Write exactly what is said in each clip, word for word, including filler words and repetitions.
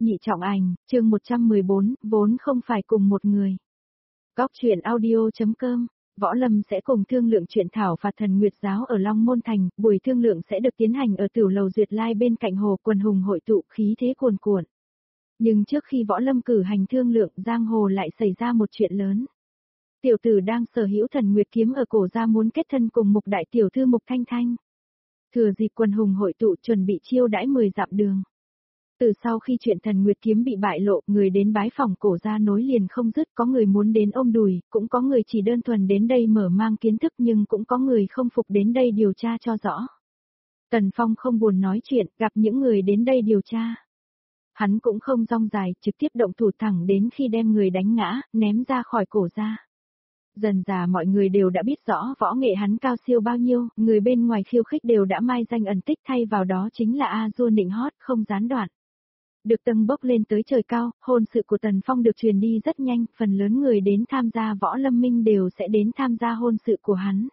Nhị trọng ảnh, chương một trăm mười bốn, vốn không phải cùng một người. Góc truyện audio.com, Võ Lâm sẽ cùng thương lượng chuyện thảo phạt Thần Nguyệt giáo ở Long Môn Thành, buổi thương lượng sẽ được tiến hành ở tiểu lầu Duyệt Lai bên cạnh hồ quần hùng hội tụ, khí thế cuồn cuộn. Nhưng trước khi Võ Lâm cử hành thương lượng, giang hồ lại xảy ra một chuyện lớn. Tiểu tử đang sở hữu Thần Nguyệt kiếm ở cổ ra muốn kết thân cùng Mục đại tiểu thư Mục Thanh Thanh. Thừa dịp quần hùng hội tụ chuẩn bị chiêu đãi mười dặm đường. Từ sau khi chuyện Thần Nguyệt kiếm bị bại lộ, người đến bái phỏng cổ ra nối liền không dứt, có người muốn đến ôm đùi, cũng có người chỉ đơn thuần đến đây mở mang kiến thức, nhưng cũng có người không phục đến đây điều tra cho rõ. Tần Phong không buồn nói chuyện, gặp những người đến đây điều tra. Hắn cũng không rong dài, trực tiếp động thủ thẳng đến khi đem người đánh ngã, ném ra khỏi cổ ra. Dần dà mọi người đều đã biết rõ võ nghệ hắn cao siêu bao nhiêu, người bên ngoài khiêu khích đều đã mai danh ẩn tích, thay vào đó chính là A Du nịnh hót không gián đoạn. Được tầng bốc lên tới trời cao, hôn sự của Tần Phong được truyền đi rất nhanh, phần lớn người đến tham gia Võ Lâm Minh đều sẽ đến tham gia hôn sự của hắn.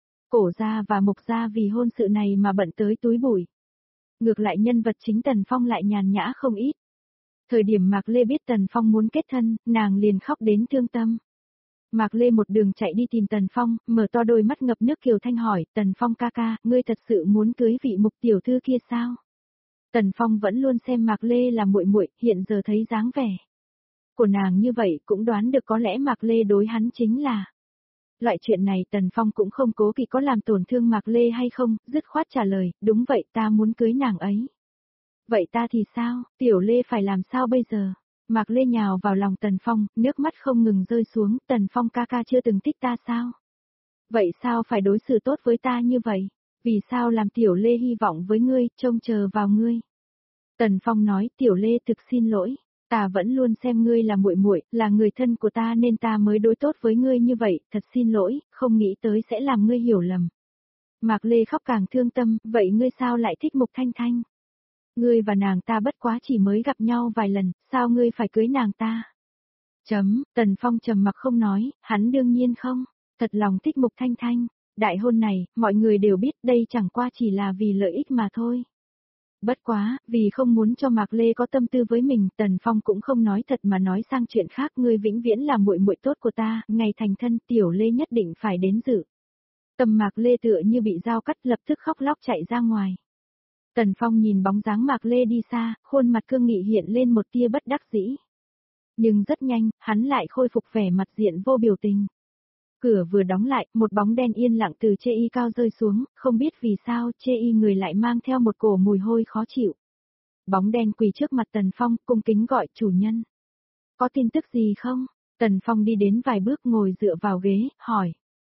Cổ gia và Mục gia vì hôn sự này mà bận tới túi bụi. Ngược lại nhân vật chính Tần Phong lại nhàn nhã không ít. Thời điểm Mạc Lê biết Tần Phong muốn kết thân, nàng liền khóc đến thương tâm. Mạc Lê một đường chạy đi tìm Tần Phong, mở to đôi mắt ngập nước Kiều Thanh hỏi, Tần Phong ca ca, ngươi thật sự muốn cưới vị Mục tiểu thư kia sao? Tần Phong vẫn luôn xem Mạc Lê là muội muội, hiện giờ thấy dáng vẻ của nàng như vậy cũng đoán được có lẽ Mạc Lê đối hắn chính là. Loại chuyện này Tần Phong cũng không cố kỵ có làm tổn thương Mạc Lê hay không, dứt khoát trả lời, đúng vậy ta muốn cưới nàng ấy. Vậy ta thì sao, Tiểu Lê phải làm sao bây giờ? Mạc Lê nhào vào lòng Tần Phong, nước mắt không ngừng rơi xuống, Tần Phong ca ca chưa từng thích ta sao? Vậy sao phải đối xử tốt với ta như vậy? Vì sao làm Tiểu Lê hy vọng với ngươi, trông chờ vào ngươi? Tần Phong nói, Tiểu Lê thực xin lỗi, ta vẫn luôn xem ngươi là muội muội, là người thân của ta nên ta mới đối tốt với ngươi như vậy, thật xin lỗi, không nghĩ tới sẽ làm ngươi hiểu lầm. Mạc Lê khóc càng thương tâm, vậy ngươi sao lại thích Mục Thanh Thanh? Ngươi và nàng ta bất quá chỉ mới gặp nhau vài lần, sao ngươi phải cưới nàng ta? Chấm, Tần Phong trầm mặc không nói, hắn đương nhiên không, thật lòng thích Mục Thanh Thanh. Đại hôn này, mọi người đều biết đây chẳng qua chỉ là vì lợi ích mà thôi. Bất quá, vì không muốn cho Mạc Lê có tâm tư với mình, Tần Phong cũng không nói thật mà nói sang chuyện khác, ngươi vĩnh viễn là muội muội tốt của ta, ngày thành thân Tiểu Lê nhất định phải đến dự. Tâm Mạc Lê tựa như bị dao cắt, lập tức khóc lóc chạy ra ngoài. Tần Phong nhìn bóng dáng Mạc Lê đi xa, khuôn mặt cương nghị hiện lên một tia bất đắc dĩ. Nhưng rất nhanh, hắn lại khôi phục vẻ mặt diện vô biểu tình. Cửa vừa đóng lại, một bóng đen yên lặng từ chê y cao rơi xuống, không biết vì sao chê y người lại mang theo một cổ mùi hôi khó chịu. Bóng đen quỳ trước mặt Tần Phong, cung kính gọi chủ nhân. Có tin tức gì không? Tần Phong đi đến vài bước ngồi dựa vào ghế, hỏi.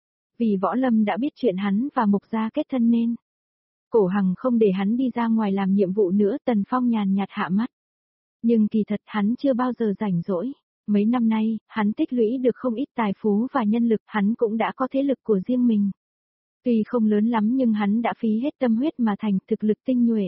Vì Võ Lâm đã biết chuyện hắn và Mục gia kết thân nên. Cổ Hằng không để hắn đi ra ngoài làm nhiệm vụ nữa, Tần Phong nhàn nhạt hạ mắt. Nhưng kỳ thật hắn chưa bao giờ rảnh rỗi. Mấy năm nay, hắn tích lũy được không ít tài phú và nhân lực, hắn cũng đã có thế lực của riêng mình. Tuy không lớn lắm nhưng hắn đã phí hết tâm huyết mà thành thực lực tinh nhuệ.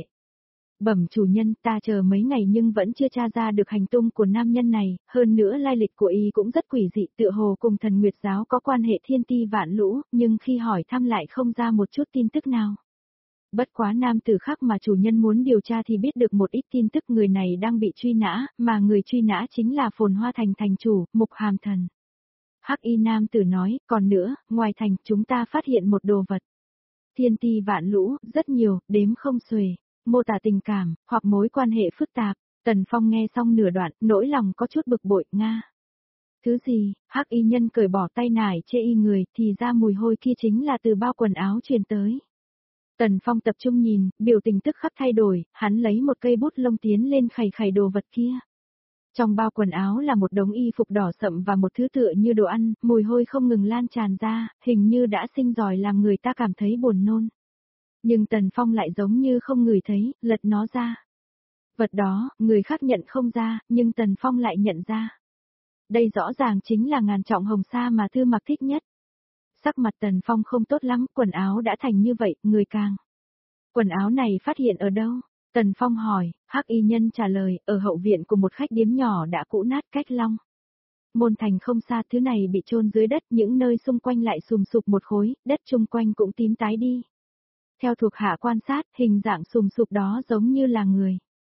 Bẩm chủ nhân, ta chờ mấy ngày nhưng vẫn chưa tra ra được hành tung của nam nhân này, hơn nữa lai lịch của y cũng rất quỷ dị, tựa hồ cùng Thần Nguyệt giáo có quan hệ thiên ti vạn lũ, nhưng khi hỏi thăm lại không ra một chút tin tức nào. Bất quá nam tử khác mà chủ nhân muốn điều tra thì biết được một ít tin tức, người này đang bị truy nã, mà người truy nã chính là Phồn Hoa Thành thành chủ, Mục Hàm Thần. Hắc y nam tử nói, còn nữa, ngoài thành chúng ta phát hiện một đồ vật. Thiên ti vạn lũ, rất nhiều, đếm không xuể, mô tả tình cảm, hoặc mối quan hệ phức tạp. Tần Phong nghe xong nửa đoạn, nỗi lòng có chút bực bội, Nga. Thứ gì? Hắc y nhân cởi bỏ tay nải chê y người, thì ra mùi hôi kia chính là từ bao quần áo truyền tới. Tần Phong tập trung nhìn, biểu tình tức khắc thay đổi, hắn lấy một cây bút lông tiến lên khày khày đồ vật kia. Trong bao quần áo là một đống y phục đỏ sậm và một thứ tựa như đồ ăn, mùi hôi không ngừng lan tràn ra, hình như đã sinh giỏi làm người ta cảm thấy buồn nôn. Nhưng Tần Phong lại giống như không ngửi thấy, lật nó ra. Vật đó, người khác nhận không ra, nhưng Tần Phong lại nhận ra. Đây rõ ràng chính là ngàn trọng hồng sa mà Thư Mặc thích nhất. Sắc mặt Tần Phong không tốt lắm, quần áo đã thành như vậy, người càng. Quần áo này phát hiện ở đâu? Tần Phong hỏi, Hắc y nhân trả lời, ở hậu viện của một khách điếm nhỏ đã cũ nát cách Long Môn Thành không xa, thứ này bị chôn dưới đất, những nơi xung quanh lại sùm sụp một khối, đất chung quanh cũng tím tái đi. Theo thuộc hạ quan sát, hình dạng sùm sụp đó giống như là người.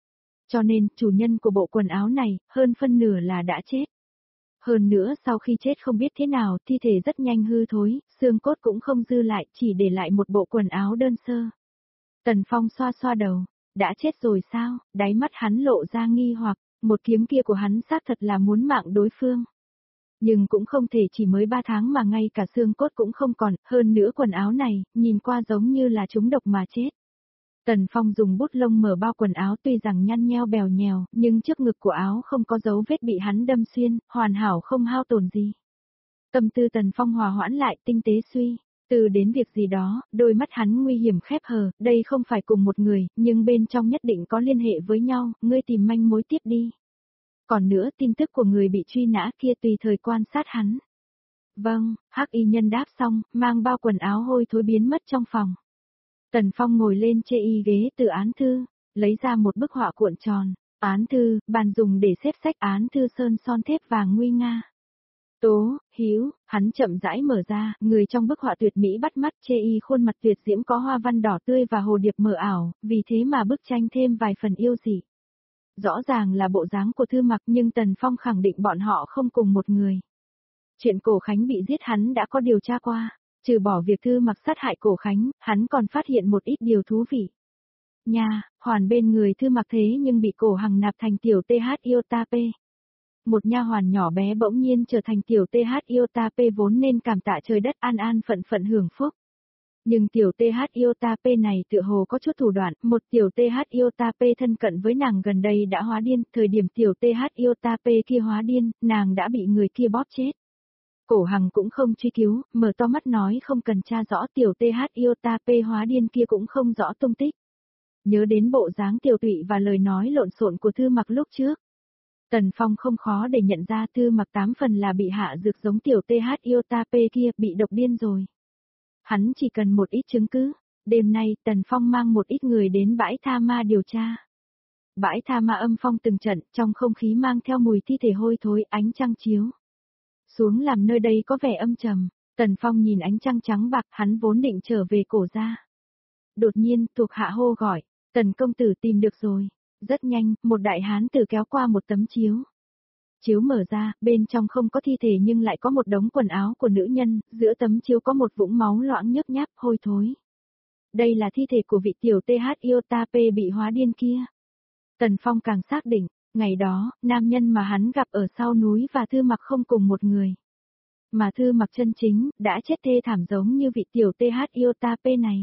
Cho nên, chủ nhân của bộ quần áo này, hơn phân nửa là đã chết. Hơn nữa sau khi chết không biết thế nào, thi thể rất nhanh hư thối, xương cốt cũng không dư lại, chỉ để lại một bộ quần áo đơn sơ. Tần Phong xoa xoa đầu, đã chết rồi sao, đáy mắt hắn lộ ra nghi hoặc, một kiếm kia của hắn xác thật là muốn mạng đối phương. Nhưng cũng không thể chỉ mới ba tháng mà ngay cả xương cốt cũng không còn, hơn nữa quần áo này, nhìn qua giống như là trúng độc mà chết. Tần Phong dùng bút lông mở bao quần áo tuy rằng nhăn nheo bèo nhèo, nhưng trước ngực của áo không có dấu vết bị hắn đâm xuyên, hoàn hảo không hao tổn gì. Tâm tư Tần Phong hòa hoãn lại tinh tế suy, từ đến việc gì đó, đôi mắt hắn nguy hiểm khép hờ, đây không phải cùng một người, nhưng bên trong nhất định có liên hệ với nhau, ngươi tìm manh mối tiếp đi. Còn nữa tin tức của người bị truy nã kia tùy thời quan sát hắn. Vâng, hắc y nhân đáp xong, mang bao quần áo hôi thối biến mất trong phòng. Tần Phong ngồi lên chê y ghế từ án thư, lấy ra một bức họa cuộn tròn, án thư, bàn dùng để xếp sách án thư sơn son thép vàng nguy nga. Tố, Hữu, hắn chậm rãi mở ra, người trong bức họa tuyệt mỹ bắt mắt chê y khuôn mặt tuyệt diễm có hoa văn đỏ tươi và hồ điệp mờ ảo, vì thế mà bức tranh thêm vài phần yêu dị. Rõ ràng là bộ dáng của Thư Mặc nhưng Tần Phong khẳng định bọn họ không cùng một người. Chuyện Cổ Khánh bị giết hắn đã có điều tra qua, trừ bỏ việc Thư Mặc sát hại Cổ Khánh, hắn còn phát hiện một ít điều thú vị. Nha, hoàn bên người Thư Mặc thế nhưng bị Cổ Hằng nạp thành tiểu tê hát Iotape. Một nha hoàn nhỏ bé bỗng nhiên trở thành tiểu tê hát Iotape vốn nên cảm tạ trời đất an an phận phận hưởng phúc. Nhưng tiểu tê hát Iotape này tựa hồ có chút thủ đoạn, một tiểu tê hát Iotape thân cận với nàng gần đây đã hóa điên, thời điểm tiểu tê hát Iotape kia hóa điên, nàng đã bị người kia bóp chết. Cổ Hằng cũng không truy cứu, mở to mắt nói không cần tra rõ tiểu tê hát Iotape hóa điên kia cũng không rõ tung tích. Nhớ đến bộ dáng tiểu tụy và lời nói lộn xộn của Thư Mặc lúc trước. Tần Phong không khó để nhận ra Thư Mặc tám phần là bị hạ dược giống tiểu tê hát Iotape kia, bị độc điên rồi. Hắn chỉ cần một ít chứng cứ. Đêm nay, Tần Phong mang một ít người đến bãi tha ma điều tra. Bãi tha ma âm phong từng trận, trong không khí mang theo mùi thi thể hôi thối, ánh trăng chiếu xuống làm nơi đây có vẻ âm trầm. Tần Phong nhìn ánh trăng trắng bạc, hắn vốn định trở về cổ ra. Đột nhiên, thuộc hạ hô gọi, Tần công tử tìm được rồi. Rất nhanh, một đại hán tử kéo qua một tấm chiếu. Chiếu mở ra, bên trong không có thi thể nhưng lại có một đống quần áo của nữ nhân, giữa tấm chiếu có một vũng máu loãng nhức nháp, hôi thối. Đây là thi thể của vị tiểu tê hát Iotape bị hóa điên kia. Tần Phong càng xác định, ngày đó, nam nhân mà hắn gặp ở sau núi và Thư Mặc không cùng một người. Mà Thư Mặc chân chính, đã chết thê thảm giống như vị tiểu tê hát Iotape này.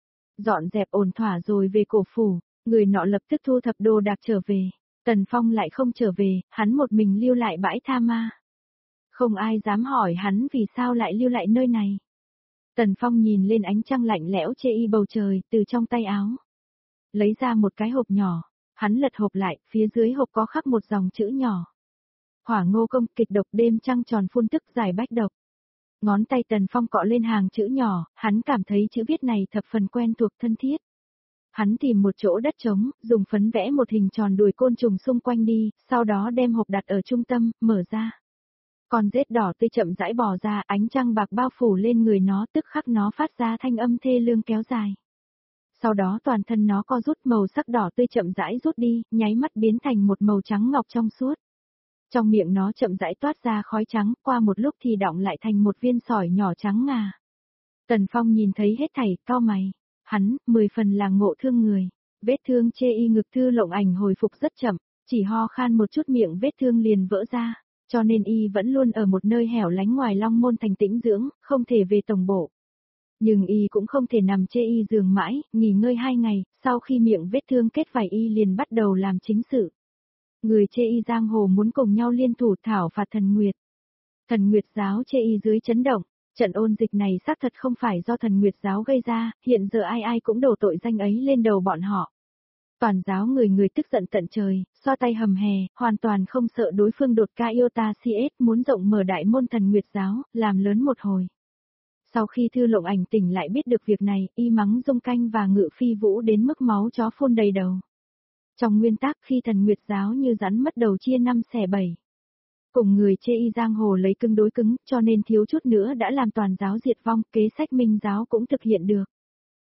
Dọn dẹp ổn thỏa rồi về cổ phủ, người nọ lập tức thu thập đồ đạc trở về. Tần Phong lại không trở về, hắn một mình lưu lại bãi tha ma. Không ai dám hỏi hắn vì sao lại lưu lại nơi này. Tần Phong nhìn lên ánh trăng lạnh lẽo chê y bầu trời, từ trong tay áo. Lấy ra một cái hộp nhỏ, hắn lật hộp lại, phía dưới hộp có khắc một dòng chữ nhỏ. Hỏa ngô công kịch độc đêm trăng tròn phun tức giải bách độc. Ngón tay Tần Phong cọ lên hàng chữ nhỏ, hắn cảm thấy chữ viết này thập phần quen thuộc thân thiết. Hắn tìm một chỗ đất trống, dùng phấn vẽ một hình tròn đuổi côn trùng xung quanh đi, sau đó đem hộp đặt ở trung tâm, mở ra. Con rết đỏ tươi chậm rãi bò ra, ánh trăng bạc bao phủ lên người nó, tức khắc nó phát ra thanh âm thê lương kéo dài. Sau đó toàn thân nó co rút, màu sắc đỏ tươi chậm rãi rút đi, nháy mắt biến thành một màu trắng ngọc trong suốt. Trong miệng nó chậm rãi toát ra khói trắng, qua một lúc thì đọng lại thành một viên sỏi nhỏ trắng ngà. Tần Phong nhìn thấy hết thảy, cau mày. Hắn, mười phần là ngộ thương người. Vết thương chê y ngực Thư Lộng Ảnh hồi phục rất chậm, chỉ ho khan một chút miệng vết thương liền vỡ ra, cho nên y vẫn luôn ở một nơi hẻo lánh ngoài Long Môn Thành tĩnh dưỡng, không thể về tổng bộ. Nhưng y cũng không thể nằm chê y giường mãi, nghỉ ngơi hai ngày, sau khi miệng vết thương kết vảy y liền bắt đầu làm chính sự. Người chê y giang hồ muốn cùng nhau liên thủ thảo phạt Thần Nguyệt. Thần Nguyệt giáo chê y dưới chấn động. Trận ôn dịch này xác thật không phải do Thần Nguyệt giáo gây ra, hiện giờ ai ai cũng đổ tội danh ấy lên đầu bọn họ. Toàn giáo người người tức giận tận trời, xoa tay hầm hè, hoàn toàn không sợ đối phương đột ca Iota xê ét muốn rộng mở đại môn Thần Nguyệt giáo, làm lớn một hồi. Sau khi Thư Lộng Ảnh tỉnh lại biết được việc này, y mắng Dung Canh và Ngự Phi Vũ đến mức máu chó phun đầy đầu. Trong nguyên tắc khi Thần Nguyệt giáo như rắn mất đầu chia năm xẻ bảy. Cùng người chê y giang hồ lấy cứng đối cứng, cho nên thiếu chút nữa đã làm toàn giáo diệt vong, kế sách Minh giáo cũng thực hiện được.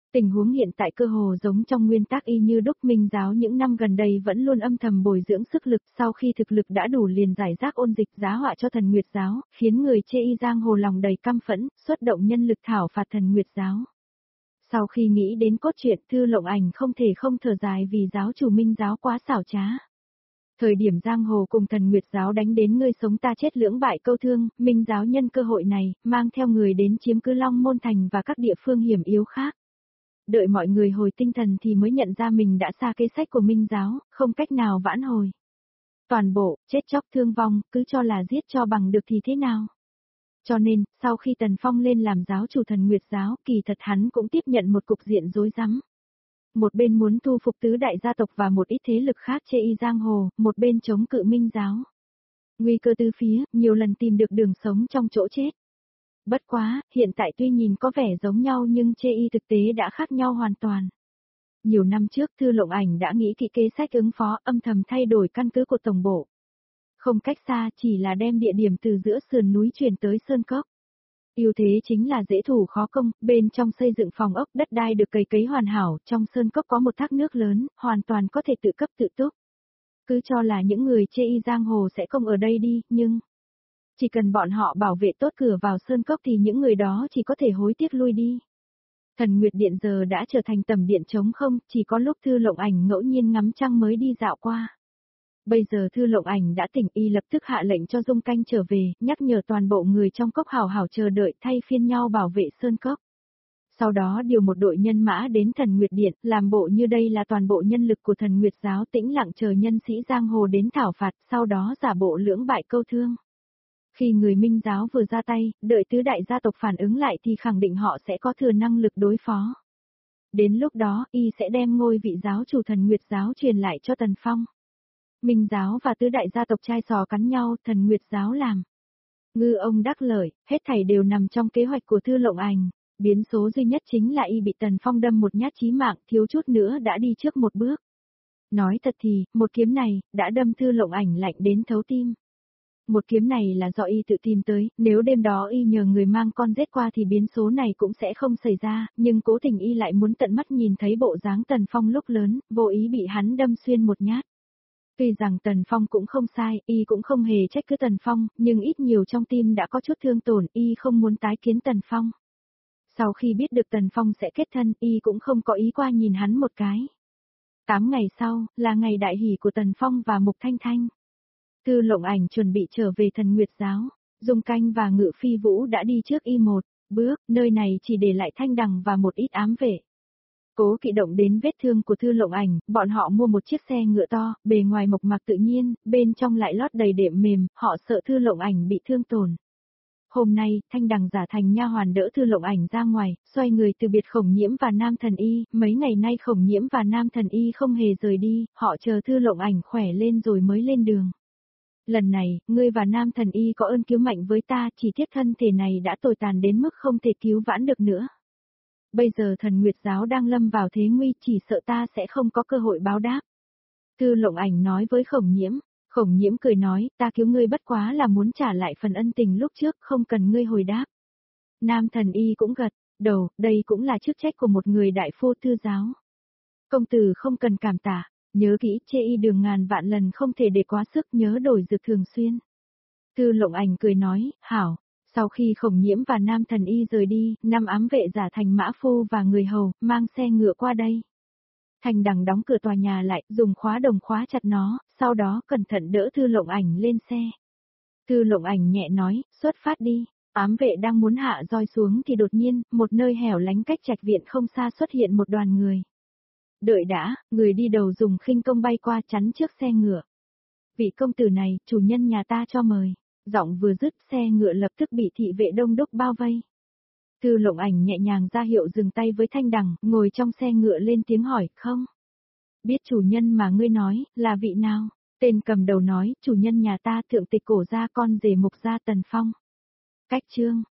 Tình huống hiện tại cơ hồ giống trong nguyên tắc y như đúc. Minh giáo những năm gần đây vẫn luôn âm thầm bồi dưỡng sức lực, sau khi thực lực đã đủ liền giải rác ôn dịch giá họa cho thần Nguyệt giáo, khiến người chê y giang hồ lòng đầy căm phẫn, xuất động nhân lực thảo phạt thần Nguyệt giáo. Sau khi nghĩ đến cốt truyện, Thư Lộng Ảnh không thể không thở dài vì giáo chủ Minh giáo quá xảo trá. Thời điểm giang hồ cùng thần Nguyệt giáo đánh đến ngươi sống ta chết lưỡng bại câu thương, Minh giáo nhân cơ hội này, mang theo người đến chiếm cứ Long Môn Thành và các địa phương hiểm yếu khác. Đợi mọi người hồi tinh thần thì mới nhận ra mình đã xa kế sách của Minh giáo, không cách nào vãn hồi. Toàn bộ, chết chóc thương vong, cứ cho là giết cho bằng được thì thế nào? Cho nên, sau khi Tần Phong lên làm giáo chủ thần Nguyệt giáo, kỳ thật hắn cũng tiếp nhận một cục diện rối rắm. Một bên muốn thu phục tứ đại gia tộc và một ít thế lực khác chê y giang hồ, một bên chống cự Minh giáo. Nguy cơ từ phía, nhiều lần tìm được đường sống trong chỗ chết. Bất quá, hiện tại tuy nhìn có vẻ giống nhau nhưng chê y thực tế đã khác nhau hoàn toàn. Nhiều năm trước Thư Lộng Ảnh đã nghĩ kỹ kế sách ứng phó, âm thầm thay đổi căn cứ của tổng bộ. Không cách xa, chỉ là đem địa điểm từ giữa sườn núi chuyển tới Sơn Cốc. Ưu thế chính là dễ thủ khó công, bên trong xây dựng phòng ốc, đất đai được cày cấy hoàn hảo, trong Sơn Cốc có một thác nước lớn, hoàn toàn có thể tự cấp tự túc. Cứ cho là những người chê y giang hồ sẽ không ở đây đi, nhưng chỉ cần bọn họ bảo vệ tốt cửa vào Sơn Cốc thì những người đó chỉ có thể hối tiếc lui đi. Thần Nguyệt Điện giờ đã trở thành tầm điện trống không, chỉ có lúc Thư Lộng Ảnh ngẫu nhiên ngắm trăng mới đi dạo qua. Bây giờ Thư Lộng Ảnh đã tỉnh, y lập tức hạ lệnh cho Dung Canh trở về, nhắc nhở toàn bộ người trong cốc hào hào chờ đợi thay phiên nhau bảo vệ Sơn Cốc. Sau đó điều một đội nhân mã đến Thần Nguyệt Điện, làm bộ như đây là toàn bộ nhân lực của Thần Nguyệt giáo, tĩnh lặng chờ nhân sĩ giang hồ đến thảo phạt, sau đó giả bộ lưỡng bại câu thương. Khi người Minh giáo vừa ra tay, đợi tứ đại gia tộc phản ứng lại thì khẳng định họ sẽ có thừa năng lực đối phó. Đến lúc đó, y sẽ đem ngôi vị giáo chủ Thần Nguyệt giáo truyền lại cho Tần Phong. Minh giáo và tứ đại gia tộc chai sò cắn nhau, Thần Nguyệt giáo làm. Ngư ông đắc lợi, hết thảy đều nằm trong kế hoạch của Thư Lộng Ảnh. Biến số duy nhất chính là y bị Tần Phong đâm một nhát chí mạng, thiếu chút nữa đã đi trước một bước. Nói thật thì, một kiếm này, đã đâm Thư Lộng Ảnh lạnh đến thấu tim. Một kiếm này là do y tự tìm tới, nếu đêm đó y nhờ người mang con giết qua thì biến số này cũng sẽ không xảy ra, nhưng cố tình y lại muốn tận mắt nhìn thấy bộ dáng Tần Phong lúc lớn, vô ý bị hắn đâm xuyên một nhát. Tuy rằng Tần Phong cũng không sai, y cũng không hề trách cứ Tần Phong, nhưng ít nhiều trong tim đã có chút thương tổn, y không muốn tái kiến Tần Phong. Sau khi biết được Tần Phong sẽ kết thân, y cũng không có ý qua nhìn hắn một cái. Tám ngày sau, là ngày đại hỷ của Tần Phong và Mục Thanh Thanh. Thư Lộng Ảnh chuẩn bị trở về Thần Nguyệt giáo, Dung Canh và Ngự Phi Vũ đã đi trước y một bước, nơi này chỉ để lại Thanh Đằng và một ít ám vệ. Cố kỵ động đến vết thương của Thư Lộng Ảnh, bọn họ mua một chiếc xe ngựa to, bề ngoài mộc mạc tự nhiên, bên trong lại lót đầy đệm mềm, họ sợ Thư Lộng Ảnh bị thương tổn. Hôm nay, Thanh Đằng giả thành nha hoàn đỡ Thư Lộng Ảnh ra ngoài, xoay người từ biệt Khổng Nhiễm và Nam Thần Y, mấy ngày nay Khổng Nhiễm và Nam Thần Y không hề rời đi, họ chờ Thư Lộng Ảnh khỏe lên rồi mới lên đường. Lần này, ngươi và Nam Thần Y có ơn cứu mạnh với ta, chỉ tiếc thân thể này đã tồi tàn đến mức không thể cứu vãn được nữa. Bây giờ Thần Nguyệt giáo đang lâm vào thế nguy, chỉ sợ ta sẽ không có cơ hội báo đáp. Thư Lộng Ảnh nói với Khổng Nhiễm. Khổng Nhiễm cười nói, ta cứu ngươi bất quá là muốn trả lại phần ân tình lúc trước, không cần ngươi hồi đáp. Nam Thần Y cũng gật đầu, đây cũng là chức trách của một người đại phu Thư giáo. Công tử không cần cảm tạ, nhớ kỹ, chê y đường ngàn vạn lần không thể để quá sức, nhớ đổi dược thường xuyên. Thư Lộng Ảnh cười nói, hảo. Sau khi Khổng Nhiễm và Nam Thần Y rời đi, năm ám vệ giả thành mã phu và người hầu, mang xe ngựa qua đây. Thanh Đằng đóng cửa tòa nhà lại, dùng khóa đồng khóa chặt nó, sau đó cẩn thận đỡ Thư Lộng Ảnh lên xe. Thư Lộng Ảnh nhẹ nói, xuất phát đi. Ám vệ đang muốn hạ roi xuống thì đột nhiên, một nơi hẻo lánh cách trạch viện không xa xuất hiện một đoàn người. Đợi đã, người đi đầu dùng khinh công bay qua chắn trước xe ngựa. Vị công tử này, chủ nhân nhà ta cho mời. Giọng vừa dứt, xe ngựa lập tức bị thị vệ đông đúc bao vây. Thư Lộng Ảnh nhẹ nhàng ra hiệu dừng tay với Thanh Đằng, ngồi trong xe ngựa lên tiếng hỏi, không? Biết chủ nhân mà ngươi nói, là vị nào? Tên cầm đầu nói, chủ nhân nhà ta thượng tịch cổ gia con rể Mục gia Tần Phong. Cách chương.